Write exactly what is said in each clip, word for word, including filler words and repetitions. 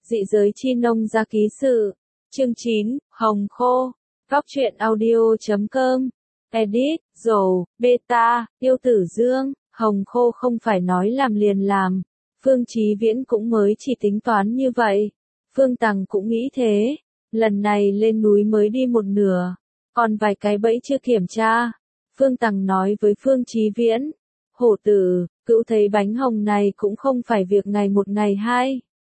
Dị giới chi nông gia ký sự. Chương chín, Hồng Khô. Góc truyện audio chấm com. Edit, Dồ, Beta, Tiêu Tử Dương. Hồng Khô không phải nói làm liền làm. Phương Chí Viễn cũng mới chỉ tính toán như vậy. Phương Tằng cũng nghĩ thế. Lần này lên núi mới đi một nửa. Còn vài cái bẫy chưa kiểm tra. Phương Tằng nói với Phương Chí Viễn. Hổ tử, cữu thấy bánh hồng này cũng không phải việc ngày một ngày hai.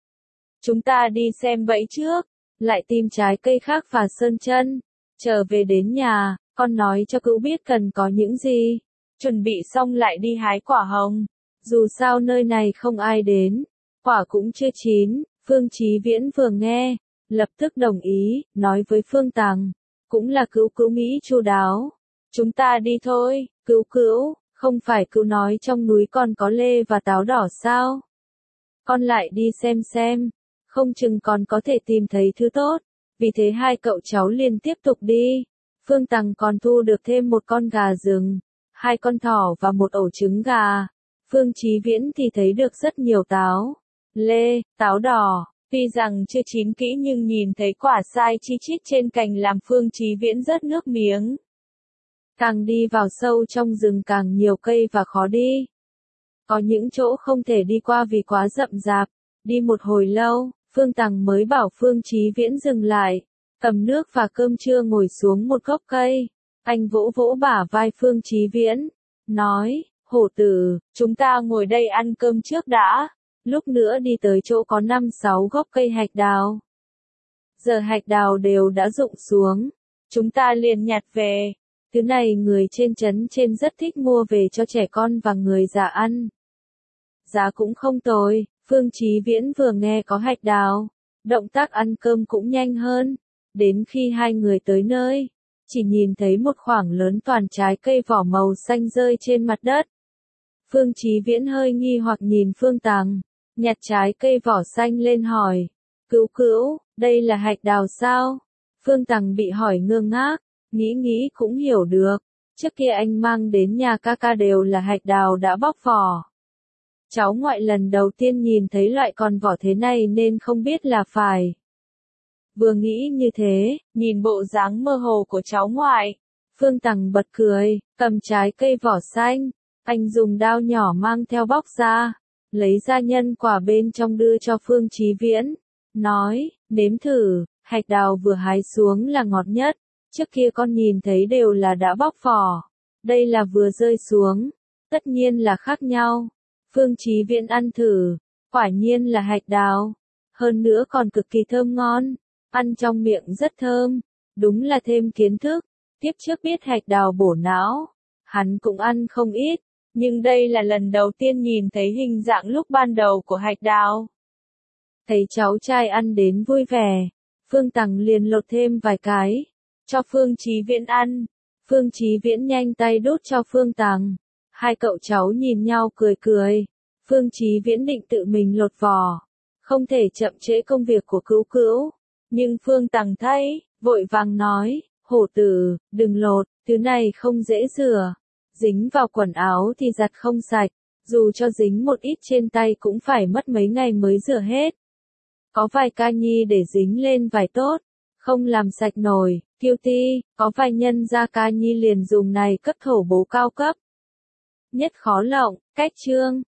Chúng ta đi xem bẫy trước, lại tìm trái cây khác và sơn chân. Trở về đến nhà, con nói cho cữu biết cần có những gì. Chuẩn bị xong lại đi hái quả hồng. Dù sao nơi này không ai đến, quả cũng chưa chín. Phương Chí Viễn vừa nghe, lập tức đồng ý, nói với Phương Tằng. Cũng là cữu cữu nghĩ chu đáo. Chúng ta đi thôi, cữu cữu, không phải cữu nói trong núi còn có lê và táo đỏ sao? Con lại đi xem xem, không chừng còn có thể tìm thấy thứ tốt. Vì thế hai cậu cháu liền tiếp tục đi. Phương Tằng còn thu được thêm một con gà rừng, hai con thỏ và một ổ trứng gà. Phương Chí Viễn thì thấy được rất nhiều táo, lê, táo đỏ. Tuy rằng chưa chín kỹ nhưng nhìn thấy quả sai chi chít trên cành làm Phương Chí Viễn rớt nước miếng. Càng đi vào sâu trong rừng càng nhiều cây và khó đi. Có những chỗ không thể đi qua vì quá rậm rạp. Đi một hồi lâu, Phương Tằng mới bảo Phương Chí Viễn dừng lại, cầm nước và cơm trưa ngồi xuống một gốc cây. Anh vỗ vỗ bả vai Phương Chí Viễn, nói, hổ tử, chúng ta ngồi đây ăn cơm trước đã, lúc nữa đi tới chỗ có năm sáu gốc cây hạch đào. Giờ hạch đào đều đã rụng xuống, chúng ta liền nhặt về. Thứ này người trên trấn trên rất thích mua về cho trẻ con và người già ăn. Giá cũng không tồi. Phương Chí Viễn vừa nghe có hạch đào, động tác ăn cơm cũng nhanh hơn. Đến khi hai người tới nơi, chỉ nhìn thấy một khoảng lớn toàn trái cây vỏ màu xanh rơi trên mặt đất. Phương Chí Viễn hơi nghi hoặc nhìn Phương Tằng, nhặt trái cây vỏ xanh lên hỏi, cữu cữu, đây là hạch đào sao? Phương Tằng bị hỏi ngơ ngác, nghĩ nghĩ cũng hiểu được, trước kia anh mang đến nhà ca ca đều là hạch đào đã bóc vỏ. Cháu ngoại lần đầu tiên nhìn thấy loại còn vỏ thế này nên không biết là phải. Vừa nghĩ như thế, nhìn bộ dáng mơ hồ của cháu ngoại, Phương Tằng bật cười, cầm trái cây vỏ xanh, anh dùng dao nhỏ mang theo bóc ra, lấy ra nhân quả bên trong đưa cho Phương Chí Viễn, nói, nếm thử, hạch đào vừa hái xuống là ngọt nhất, trước kia con nhìn thấy đều là đã bóc vỏ, đây là vừa rơi xuống, tất nhiên là khác nhau. Phương Chí Viễn ăn thử, quả nhiên là hạch đào, hơn nữa còn cực kỳ thơm ngon, ăn trong miệng rất thơm, đúng là thêm kiến thức. Tiếp trước biết hạch đào bổ não, hắn cũng ăn không ít, nhưng đây là lần đầu tiên nhìn thấy hình dạng lúc ban đầu của hạch đào. Thấy cháu trai ăn đến vui vẻ, Phương Tằng liền lột thêm vài cái, cho Phương Chí Viễn ăn. Phương Chí Viễn nhanh tay đút cho Phương Tằng. Hai cậu cháu nhìn nhau cười cười. Phương Chí Viễn định tự mình lột vỏ, không thể chậm trễ công việc của cữu cữu. Nhưng Phương Tằng thấy, vội vàng nói, hổ tử, đừng lột, thứ này không dễ rửa. Dính vào quần áo thì giặt không sạch, dù cho dính một ít trên tay cũng phải mất mấy ngày mới rửa hết. Có vài ca nhi để dính lên vải tốt, không làm sạch nổi, kiêu ti, có vài nhân gia ca nhi liền dùng này cấp thổ bố cao cấp. Nhất khó lộng, cách chương.